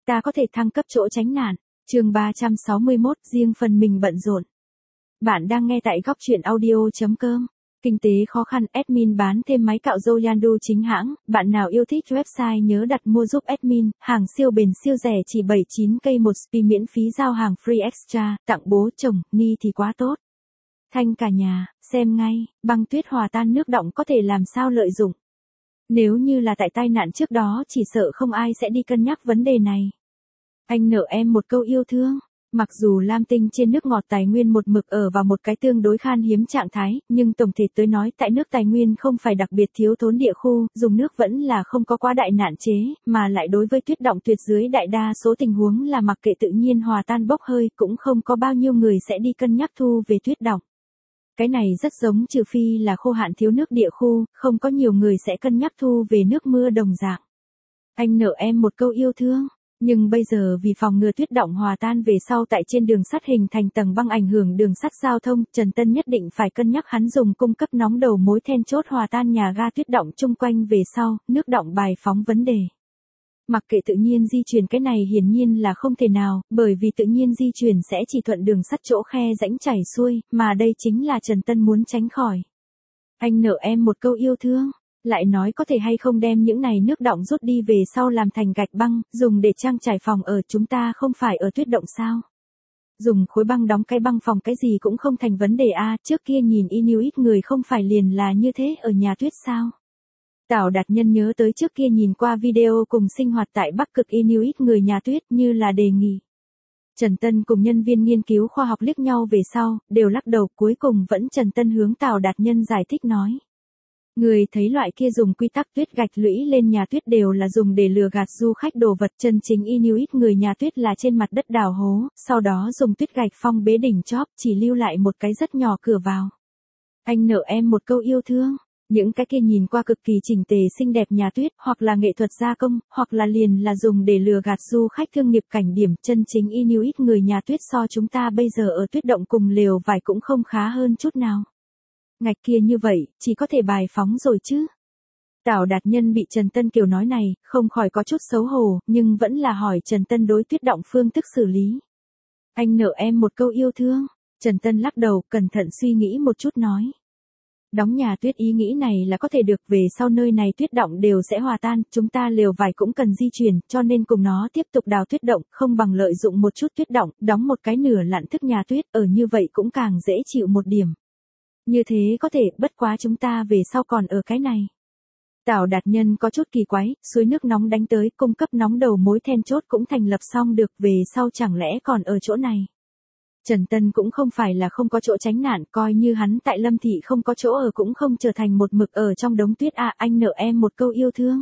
ta có thể thăng cấp chỗ tránh nạn. Chương 361, riêng phần mình bận rộn. Bạn đang nghe tại góc truyện audio.com. Kinh tế khó khăn, admin bán thêm máy cạo râu Yandu chính hãng, bạn nào yêu thích website nhớ đặt mua giúp admin, hàng siêu bền siêu rẻ chỉ 79k một spi miễn phí giao hàng free extra, tặng bố chồng, ni thì quá tốt. Thanh cả nhà, xem ngay, băng tuyết hòa tan nước đọng có thể làm sao lợi dụng. Nếu như là tại tai nạn trước đó chỉ sợ không ai sẽ đi cân nhắc vấn đề này. Anh nợ em một câu yêu thương. Mặc dù Lam Tinh trên nước ngọt tài nguyên một mực ở vào một cái tương đối khan hiếm trạng thái, nhưng tổng thể tới nói tại nước tài nguyên không phải đặc biệt thiếu thốn địa khu, dùng nước vẫn là không có quá đại nạn chế, mà lại đối với tuyết động tuyệt dưới đại đa số tình huống là mặc kệ tự nhiên hòa tan bốc hơi cũng không có bao nhiêu người sẽ đi cân nhắc thu về tuyết động. Cái này rất giống trừ phi là khô hạn thiếu nước địa khu, không có nhiều người sẽ cân nhắc thu về nước mưa đồng dạng. Anh nợ em một câu yêu thương. Nhưng bây giờ vì phòng ngừa tuyết động hòa tan về sau tại trên đường sắt hình thành tầng băng ảnh hưởng đường sắt giao thông, Trần Tân nhất định phải cân nhắc hắn dùng cung cấp nóng đầu mối then chốt hòa tan nhà ga tuyết động chung quanh về sau, nước động bài phóng vấn đề. Mặc kệ tự nhiên di chuyển cái này hiển nhiên là không thể nào, bởi vì tự nhiên di chuyển sẽ chỉ thuận đường sắt chỗ khe rãnh chảy xuôi, mà đây chính là Trần Tân muốn tránh khỏi. Anh nợ em một câu yêu thương. Lại nói có thể hay không đem những này nước đọng rút đi về sau làm thành gạch băng, dùng để trang trải phòng ở chúng ta không phải ở tuyết động sao? Dùng khối băng đóng cái băng phòng cái gì cũng không thành vấn đề a. Trước kia nhìn Inuit người không phải liền là như thế ở nhà tuyết sao? Tào Đạt Nhân nhớ tới trước kia nhìn qua video cùng sinh hoạt tại Bắc Cực Inuit người nhà tuyết như là đề nghị. Trần Tân cùng nhân viên nghiên cứu khoa học liếc nhau về sau, đều lắc đầu, cuối cùng vẫn Trần Tân hướng Tào Đạt Nhân giải thích nói. Người thấy loại kia dùng quy tắc tuyết gạch lũy lên nhà tuyết đều là dùng để lừa gạt du khách đồ vật, chân chính Inuit người nhà tuyết là trên mặt đất đào hố, sau đó dùng tuyết gạch phong bế đỉnh chóp, chỉ lưu lại một cái rất nhỏ cửa vào. Anh nợ em một câu yêu thương. Những cái kia nhìn qua cực kỳ chỉnh tề xinh đẹp nhà tuyết, hoặc là nghệ thuật gia công, hoặc là liền là dùng để lừa gạt du khách thương nghiệp cảnh điểm, chân chính Inuit người nhà tuyết so chúng ta bây giờ ở tuyết động cùng lều vải cũng không khá hơn chút nào. Ngạch kia như vậy, chỉ có thể bài phóng rồi chứ. Tào Đạt Nhân bị Trần Tân Kiều nói này, không khỏi có chút xấu hổ, nhưng vẫn là hỏi Trần Tân đối tuyết động phương thức xử lý. Anh nợ em một câu yêu thương. Trần Tân lắc đầu, cẩn thận suy nghĩ một chút nói. Đóng nhà tuyết ý nghĩ này là có thể được, về sau nơi này tuyết động đều sẽ hòa tan, chúng ta lều vải cũng cần di chuyển, cho nên cùng nó tiếp tục đào tuyết động, không bằng lợi dụng một chút tuyết động, đóng một cái nửa lặn thức nhà tuyết, ở như vậy cũng càng dễ chịu một điểm. Như thế có thể, bất quá chúng ta về sau còn ở cái này. Tào Đạt Nhân có chút kỳ quái, suối nước nóng đánh tới, cung cấp nóng đầu mối then chốt cũng thành lập xong được, về sau chẳng lẽ còn ở chỗ này. Trần Tân cũng không phải là không có chỗ tránh nạn, coi như hắn tại Lâm Thị không có chỗ ở cũng không trở thành một mực ở trong đống tuyết à. Anh nợ em một câu yêu thương.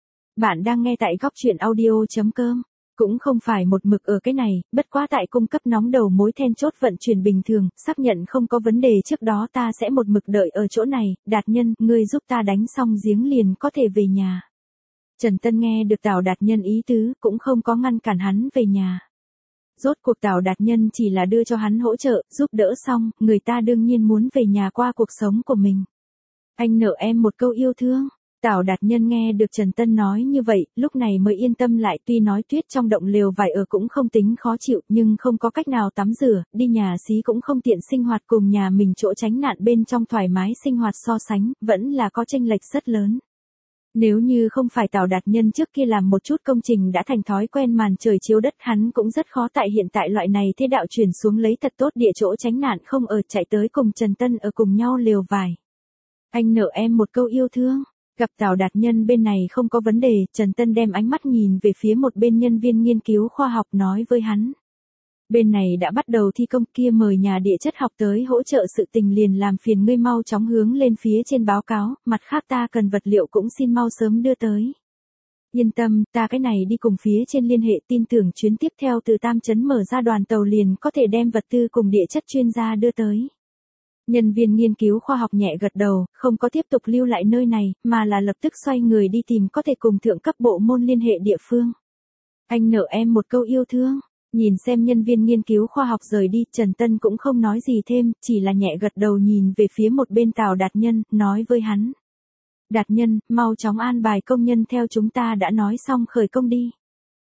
Bạn đang nghe tại góc truyện audio.com. Cũng không phải một mực ở cái này, bất quá tại cung cấp nóng đầu mối then chốt vận chuyển bình thường, xác nhận không có vấn đề trước đó ta sẽ một mực đợi ở chỗ này. Đạt Nhân, ngươi giúp ta đánh xong giếng liền có thể về nhà. Trần Tân nghe được Tào Đạt Nhân ý tứ, cũng không có ngăn cản hắn về nhà. Rốt cuộc Tào Đạt Nhân chỉ là đưa cho hắn hỗ trợ, giúp đỡ xong, người ta đương nhiên muốn về nhà qua cuộc sống của mình. Anh nợ em một câu yêu thương. Tào Đạt Nhân nghe được Trần Tân nói như vậy, lúc này mới yên tâm lại, tuy nói tuyết trong động lều vải ở cũng không tính khó chịu, nhưng không có cách nào tắm rửa, đi nhà xí cũng không tiện sinh hoạt cùng nhà mình chỗ tránh nạn bên trong thoải mái sinh hoạt so sánh, vẫn là có chênh lệch rất lớn. Nếu như không phải Tào Đạt Nhân trước kia làm một chút công trình đã thành thói quen màn trời chiếu đất, hắn cũng rất khó tại hiện tại loại này thế đạo chuyển xuống lấy thật tốt địa chỗ tránh nạn không ở chạy tới cùng Trần Tân ở cùng nhau lều vải. Anh nợ em một câu yêu thương. Gặp Tào Đạt Nhân bên này không có vấn đề, Trần Tân đem ánh mắt nhìn về phía một bên nhân viên nghiên cứu khoa học nói với hắn. Bên này đã bắt đầu thi công, kia mời nhà địa chất học tới hỗ trợ sự tình liền làm phiền ngươi mau chóng hướng lên phía trên báo cáo, mặt khác ta cần vật liệu cũng xin mau sớm đưa tới. Yên tâm, ta cái này đi cùng phía trên liên hệ, tin tưởng chuyến tiếp theo từ Tam Trấn mở ra đoàn tàu liền có thể đem vật tư cùng địa chất chuyên gia đưa tới. Nhân viên nghiên cứu khoa học nhẹ gật đầu, không có tiếp tục lưu lại nơi này, mà là lập tức xoay người đi tìm có thể cùng thượng cấp bộ môn liên hệ địa phương. Anh nợ em một câu yêu thương. Nhìn xem nhân viên nghiên cứu khoa học rời đi, Trần Tân cũng không nói gì thêm, chỉ là nhẹ gật đầu nhìn về phía một bên Tào Đạt Nhân, nói với hắn. Đạt Nhân, mau chóng an bài công nhân theo chúng ta đã nói xong khởi công đi.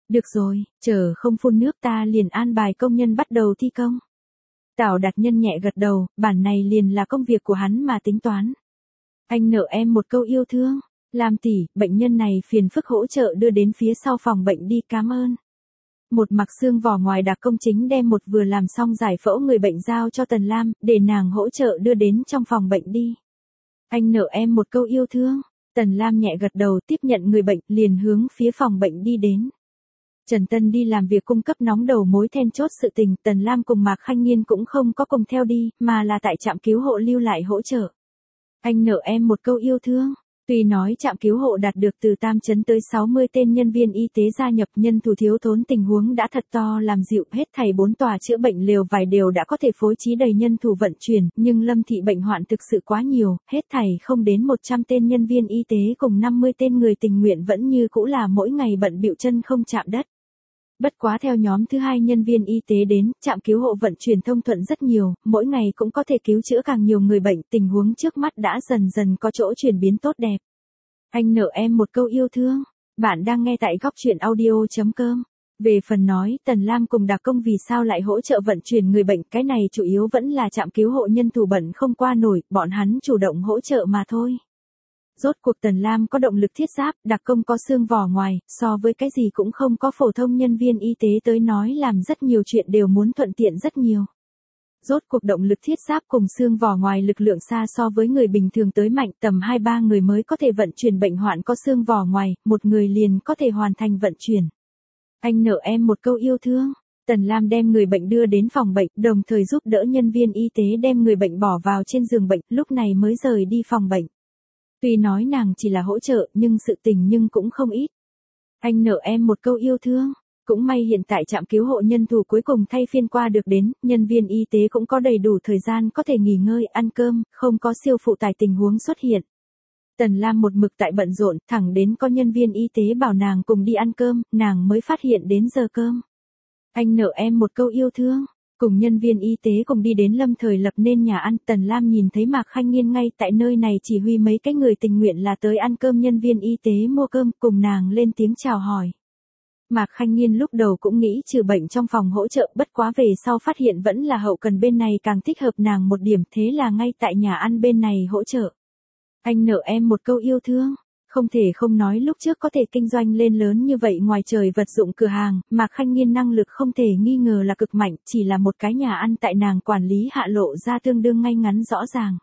Được rồi, chờ không phun nước ta liền an bài công nhân bắt đầu thi công. Tào Đạt Nhân nhẹ gật đầu, bản này liền là công việc của hắn mà tính toán. Anh nợ em một câu yêu thương. Lam tỷ, bệnh nhân này phiền phức hỗ trợ đưa đến phía sau phòng bệnh đi, cảm ơn. Một mặc xương vỏ ngoài đặc công chính đem một vừa làm xong giải phẫu người bệnh giao cho Tần Lam, để nàng hỗ trợ đưa đến trong phòng bệnh đi. Anh nợ em một câu yêu thương. Tần Lam nhẹ gật đầu tiếp nhận người bệnh liền hướng phía phòng bệnh đi đến. Trần Tân đi làm việc cung cấp nóng đầu mối then chốt sự tình, Tần Lam cùng Mạc Khanh Nghiên cũng không có cùng theo đi, mà là tại trạm cứu hộ lưu lại hỗ trợ. Anh nợ em một câu yêu thương. Tuy nói trạm cứu hộ đạt được từ Tam Chấn tới 60 tên nhân viên y tế gia nhập, nhân thủ thiếu thốn tình huống đã thật to làm dịu, hết thảy 4 tòa chữa bệnh lều vài đều đã có thể phối trí đầy nhân thủ vận chuyển, nhưng Lâm thị bệnh hoạn thực sự quá nhiều, hết thảy không đến 100 tên nhân viên y tế cùng 50 tên người tình nguyện vẫn như cũ là mỗi ngày bận bịu chân không chạm đất. Bất quá theo nhóm thứ 2 nhân viên y tế đến, trạm cứu hộ vận chuyển thông thuận rất nhiều, mỗi ngày cũng có thể cứu chữa càng nhiều người bệnh, tình huống trước mắt đã dần dần có chỗ chuyển biến tốt đẹp. Anh nợ em một câu yêu thương. Bạn đang nghe tại góc truyện audio.com. Về phần nói, Tần Lam cùng Đặc Công vì sao lại hỗ trợ vận chuyển người bệnh, cái này chủ yếu vẫn là trạm cứu hộ nhân thủ bận không qua nổi, bọn hắn chủ động hỗ trợ mà thôi. Rốt cuộc Tần Lam có động lực thiết giáp, Đặc Công có xương vỏ ngoài, so với cái gì cũng không có phổ thông nhân viên y tế tới nói làm rất nhiều chuyện đều muốn thuận tiện rất nhiều. Rốt cuộc động lực thiết giáp cùng xương vỏ ngoài lực lượng xa so với người bình thường tới mạnh, tầm 2-3 người mới có thể vận chuyển bệnh hoạn có xương vỏ ngoài, một người liền có thể hoàn thành vận chuyển. Anh nợ em một câu yêu thương. Tần Lam đem người bệnh đưa đến phòng bệnh, đồng thời giúp đỡ nhân viên y tế đem người bệnh bỏ vào trên giường bệnh, lúc này mới rời đi phòng bệnh. Tuy nói nàng chỉ là hỗ trợ, nhưng sự tình nhưng cũng không ít. Anh nợ em một câu yêu thương. Cũng may hiện tại trạm cứu hộ nhân thủ cuối cùng thay phiên qua được đến, nhân viên y tế cũng có đầy đủ thời gian có thể nghỉ ngơi, ăn cơm, không có siêu phụ tải tình huống xuất hiện. Tần Lam một mực tại bận rộn, thẳng đến có nhân viên y tế bảo nàng cùng đi ăn cơm, nàng mới phát hiện đến giờ cơm. Anh nợ em một câu yêu thương. Cùng nhân viên y tế cùng đi đến Lâm Thời Lập nên nhà ăn, Tần Lam nhìn thấy Mạc Khanh Nghiên ngay tại nơi này chỉ huy mấy cái người tình nguyện là tới ăn cơm, nhân viên y tế mua cơm, cùng nàng lên tiếng chào hỏi. Mạc Khanh Nghiên lúc đầu cũng nghĩ trừ bệnh trong phòng hỗ trợ, bất quá về sau phát hiện vẫn là hậu cần bên này càng thích hợp nàng một điểm, thế là ngay tại nhà ăn bên này hỗ trợ. Anh nợ em một câu yêu thương. Không thể không nói lúc trước có thể kinh doanh lên lớn như vậy ngoài trời vật dụng cửa hàng, Mạc Khanh Nghiên năng lực không thể nghi ngờ là cực mạnh, chỉ là một cái nhà ăn tại nàng quản lý hạ lộ ra tương đương ngay ngắn rõ ràng.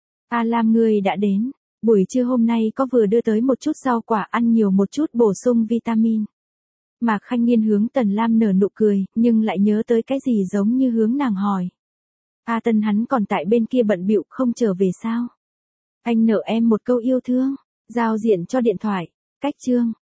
A Lam, ngươi đã đến. Buổi trưa hôm nay có vừa đưa tới một chút rau quả, ăn nhiều một chút bổ sung vitamin. Mạc Khanh Nghiên hướng Tần Lam nở nụ cười, nhưng lại nhớ tới cái gì giống như hướng nàng hỏi. A Tân hắn còn tại bên kia bận bịu không trở về sao? Anh nợ em một câu yêu thương. Giao diện cho điện thoại. Cách chương.